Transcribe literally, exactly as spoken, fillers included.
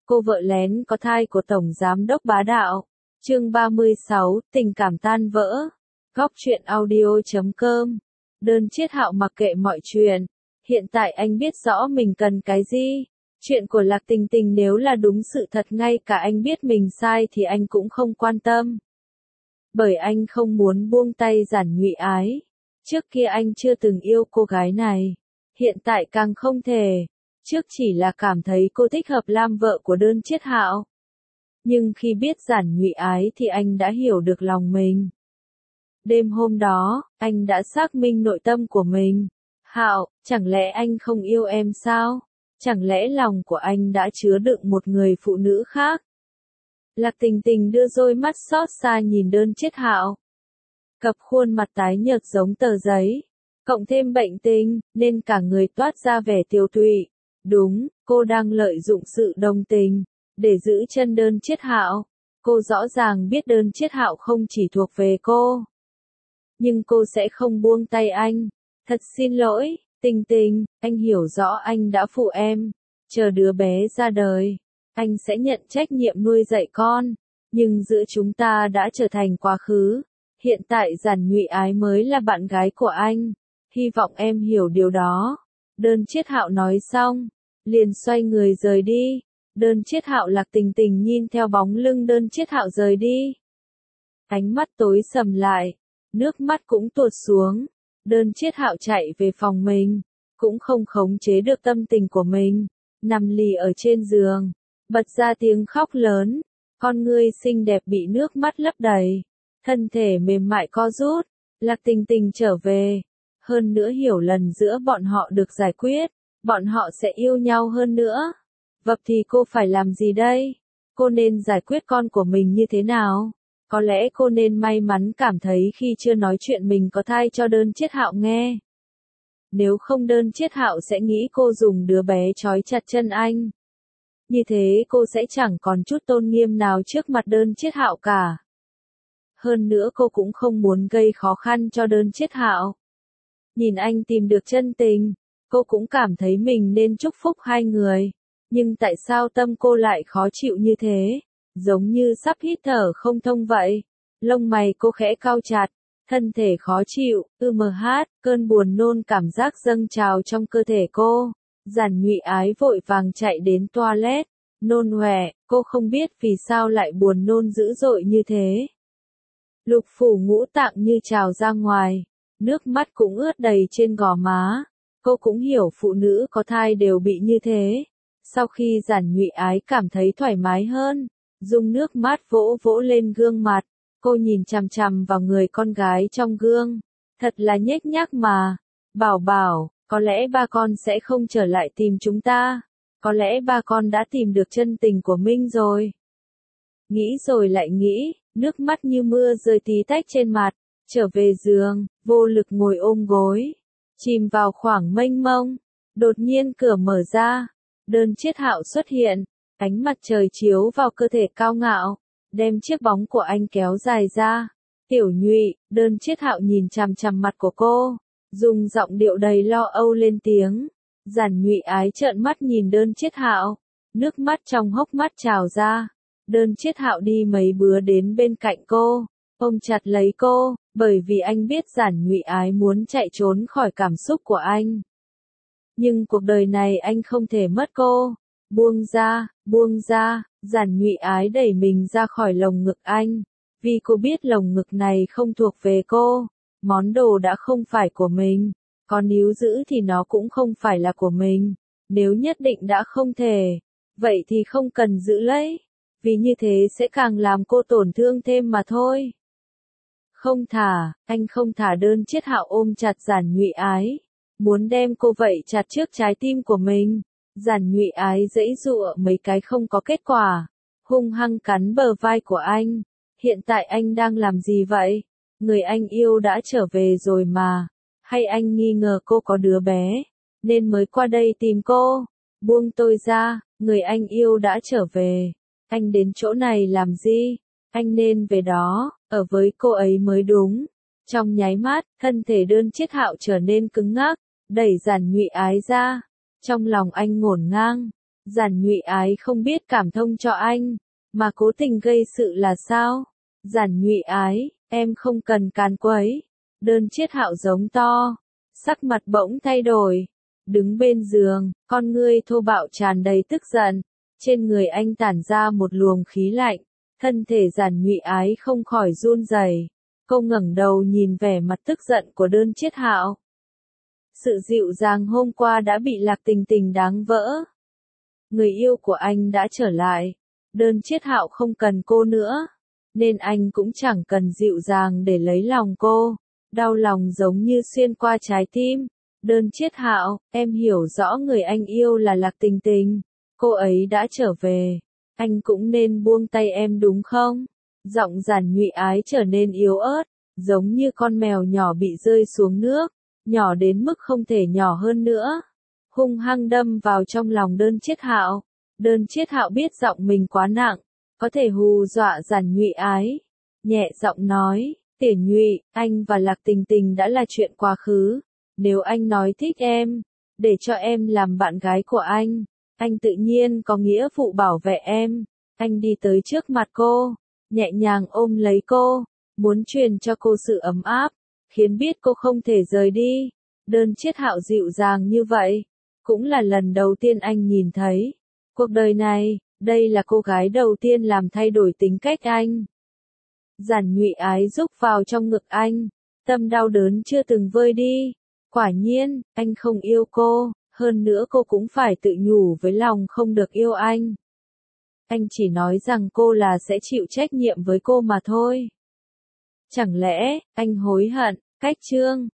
cô vợ lén có thai của Tổng Giám đốc bá đạo. Chương ba mươi sáu, tình cảm tan vỡ. Góc truyện audio chấm com. Đơn Chiết Hạo mặc kệ mọi chuyện. Hiện tại anh biết rõ mình cần cái gì. Chuyện của Lạc Tình Tình nếu là đúng sự thật, ngay cả anh biết mình sai thì anh cũng không quan tâm. Bởi anh không muốn buông tay Giản Nhụy Ái. Trước kia anh chưa từng yêu cô gái này. Hiện tại càng không thể. Trước chỉ là cảm thấy cô thích hợp làm vợ của Đơn Chiết Hạo. Nhưng khi biết Giản Nhụy Ái thì anh đã hiểu được lòng mình. Đêm hôm đó, anh đã xác minh nội tâm của mình. Hạo, chẳng lẽ anh không yêu em sao? Chẳng lẽ lòng của anh đã chứa đựng một người phụ nữ khác? Lạc Tình Tình đưa đôi mắt xót xa nhìn Đơn Chiết Hạo. Cặp khuôn mặt tái nhợt giống tờ giấy. Cộng thêm bệnh tình, nên cả người toát ra vẻ tiều tụy. Đúng, cô đang lợi dụng sự đồng tình để giữ chân Đơn Chiết Hạo. Cô rõ ràng biết Đơn Chiết Hạo không chỉ thuộc về cô. Nhưng cô sẽ không buông tay anh. Thật xin lỗi, Tình Tình, anh hiểu rõ anh đã phụ em. Chờ đứa bé ra đời, anh sẽ nhận trách nhiệm nuôi dạy con. Nhưng giữa chúng ta đã trở thành quá khứ. Hiện tại Giản Nhụy Ái mới là bạn gái của anh. Hy vọng em hiểu điều đó. Đơn Chiết Hạo nói xong, liền xoay người rời đi. Đơn Chiết Hạo Lạc Tình Tình nhìn theo bóng lưng Đơn Chiết Hạo rời đi. Ánh mắt tối sầm lại, nước mắt cũng tuột xuống. Đơn Chiết Hạo chạy về phòng mình, cũng không khống chế được tâm tình của mình, nằm lì ở trên giường, bật ra tiếng khóc lớn, con ngươi xinh đẹp bị nước mắt lấp đầy, thân thể mềm mại co rút. Lạc Tình Tình trở về, hơn nữa hiểu lần giữa bọn họ được giải quyết, bọn họ sẽ yêu nhau hơn nữa. Vậy thì cô phải làm gì đây? Cô nên giải quyết con của mình như thế nào? Có lẽ cô nên may mắn cảm thấy khi chưa nói chuyện mình có thai cho Đơn Chiết Hạo nghe. Nếu không Đơn Chiết Hạo sẽ nghĩ cô dùng đứa bé trói chặt chân anh. Như thế cô sẽ chẳng còn chút tôn nghiêm nào trước mặt Đơn Chiết Hạo cả. Hơn nữa cô cũng không muốn gây khó khăn cho Đơn Chiết Hạo. Nhìn anh tìm được chân tình, cô cũng cảm thấy mình nên chúc phúc hai người. Nhưng tại sao tâm cô lại khó chịu như thế? Giống như sắp hít thở không thông vậy. Lông mày cô khẽ cau chặt, thân thể khó chịu, ư mờ hát, cơn buồn nôn cảm giác dâng trào trong cơ thể cô. Giản Nhụy Ái vội vàng chạy đến toilet, nôn ọe, cô không biết vì sao lại buồn nôn dữ dội như thế. Lục phủ ngũ tạng như trào ra ngoài, nước mắt cũng ướt đầy trên gò má. Cô cũng hiểu phụ nữ có thai đều bị như thế. Sau khi Giản Nhụy Ái cảm thấy thoải mái hơn, dùng nước mát vỗ vỗ lên gương mặt, cô nhìn chằm chằm vào người con gái trong gương. Thật là nhếch nhác mà. Bảo bảo, có lẽ ba con sẽ không trở lại tìm chúng ta. Có lẽ ba con đã tìm được chân tình của Minh rồi. Nghĩ rồi lại nghĩ, nước mắt như mưa rơi tí tách trên mặt. Trở về giường, vô lực ngồi ôm gối, chìm vào khoảng mênh mông. Đột nhiên cửa mở ra, Đơn Chiết Hạo xuất hiện. Ánh mặt trời chiếu vào cơ thể cao ngạo, đem chiếc bóng của anh kéo dài ra. Tiểu Nhụy, Đơn Chiết Hạo nhìn chằm chằm mặt của cô, dùng giọng điệu đầy lo âu lên tiếng. Giản Nhụy Ái trợn mắt nhìn Đơn Chiết Hạo, nước mắt trong hốc mắt trào ra. Đơn Chiết Hạo đi mấy bước đến bên cạnh cô, ôm chặt lấy cô, bởi vì anh biết Giản Nhụy Ái muốn chạy trốn khỏi cảm xúc của anh. Nhưng cuộc đời này anh không thể mất cô. Buông ra, buông ra, Giản Nhụy Ái đẩy mình ra khỏi lồng ngực anh. Vì cô biết lồng ngực này không thuộc về cô. Món đồ đã không phải của mình. Còn níu giữ thì nó cũng không phải là của mình. Nếu nhất định đã không thể, vậy thì không cần giữ lấy. Vì như thế sẽ càng làm cô tổn thương thêm mà thôi. Không thả, anh không thả. Đơn Chiết Hạo ôm chặt Giản Nhụy Ái, muốn đem cô vậy chặt trước trái tim của mình. Giản Nhụy Ái giãy giụa mấy cái không có kết quả, hung hăng cắn bờ vai của anh. Hiện tại anh đang làm gì vậy? Người anh yêu đã trở về rồi mà. Hay anh nghi ngờ cô có đứa bé, nên mới qua đây tìm cô? Buông tôi ra, người anh yêu đã trở về. Anh đến chỗ này làm gì? Anh nên về đó, ở với cô ấy mới đúng. Trong nháy mắt, thân thể Đơn Chiết Hạo trở nên cứng ngắc, đẩy Giản Nhụy Ái ra. Trong lòng anh ngổn ngang, Giản Nhụy Ái không biết cảm thông cho anh, mà cố tình gây sự là sao? Giản Nhụy Ái, em không cần càn quấy. Đơn Chiết Hạo giống to, sắc mặt bỗng thay đổi, đứng bên giường, con ngươi thô bạo tràn đầy tức giận, trên người anh tản ra một luồng khí lạnh, thân thể Giản Nhụy Ái không khỏi run rẩy. Cô ngẩng đầu nhìn vẻ mặt tức giận của Đơn Chiết Hạo. Sự dịu dàng hôm qua đã bị Lạc Tình Tình đáng vỡ. Người yêu của anh đã trở lại, Đơn Chiết Hạo không cần cô nữa, nên anh cũng chẳng cần dịu dàng để lấy lòng cô. Đau lòng giống như xuyên qua trái tim. Đơn Chiết Hạo, em hiểu rõ người anh yêu là Lạc Tình Tình, cô ấy đã trở về, anh cũng nên buông tay em đúng không? Giọng Giản Nhụy Ái trở nên yếu ớt, giống như con mèo nhỏ bị rơi xuống nước, nhỏ đến mức không thể nhỏ hơn nữa. Hung hăng đâm vào trong lòng Đơn Chiết Hạo. Đơn Chiết Hạo biết giọng mình quá nặng, có thể hù dọa Giản Nhụy Ái. Nhẹ giọng nói, Tiểu Nhụy, anh và Lạc Tình Tình đã là chuyện quá khứ. Nếu anh nói thích em, để cho em làm bạn gái của anh, anh tự nhiên có nghĩa vụ bảo vệ em. Anh đi tới trước mặt cô, nhẹ nhàng ôm lấy cô, muốn truyền cho cô sự ấm áp, khiến biết cô không thể rời đi. Đơn Chiết Hạo dịu dàng như vậy, cũng là lần đầu tiên anh nhìn thấy. Cuộc đời này, đây là cô gái đầu tiên làm thay đổi tính cách anh. Giản Nhụy Ái rúc vào trong ngực anh, tâm đau đớn chưa từng vơi đi. Quả nhiên, anh không yêu cô, hơn nữa cô cũng phải tự nhủ với lòng không được yêu anh. Anh chỉ nói rằng cô là sẽ chịu trách nhiệm với cô mà thôi. Chẳng lẽ, anh hối hận? Cách chương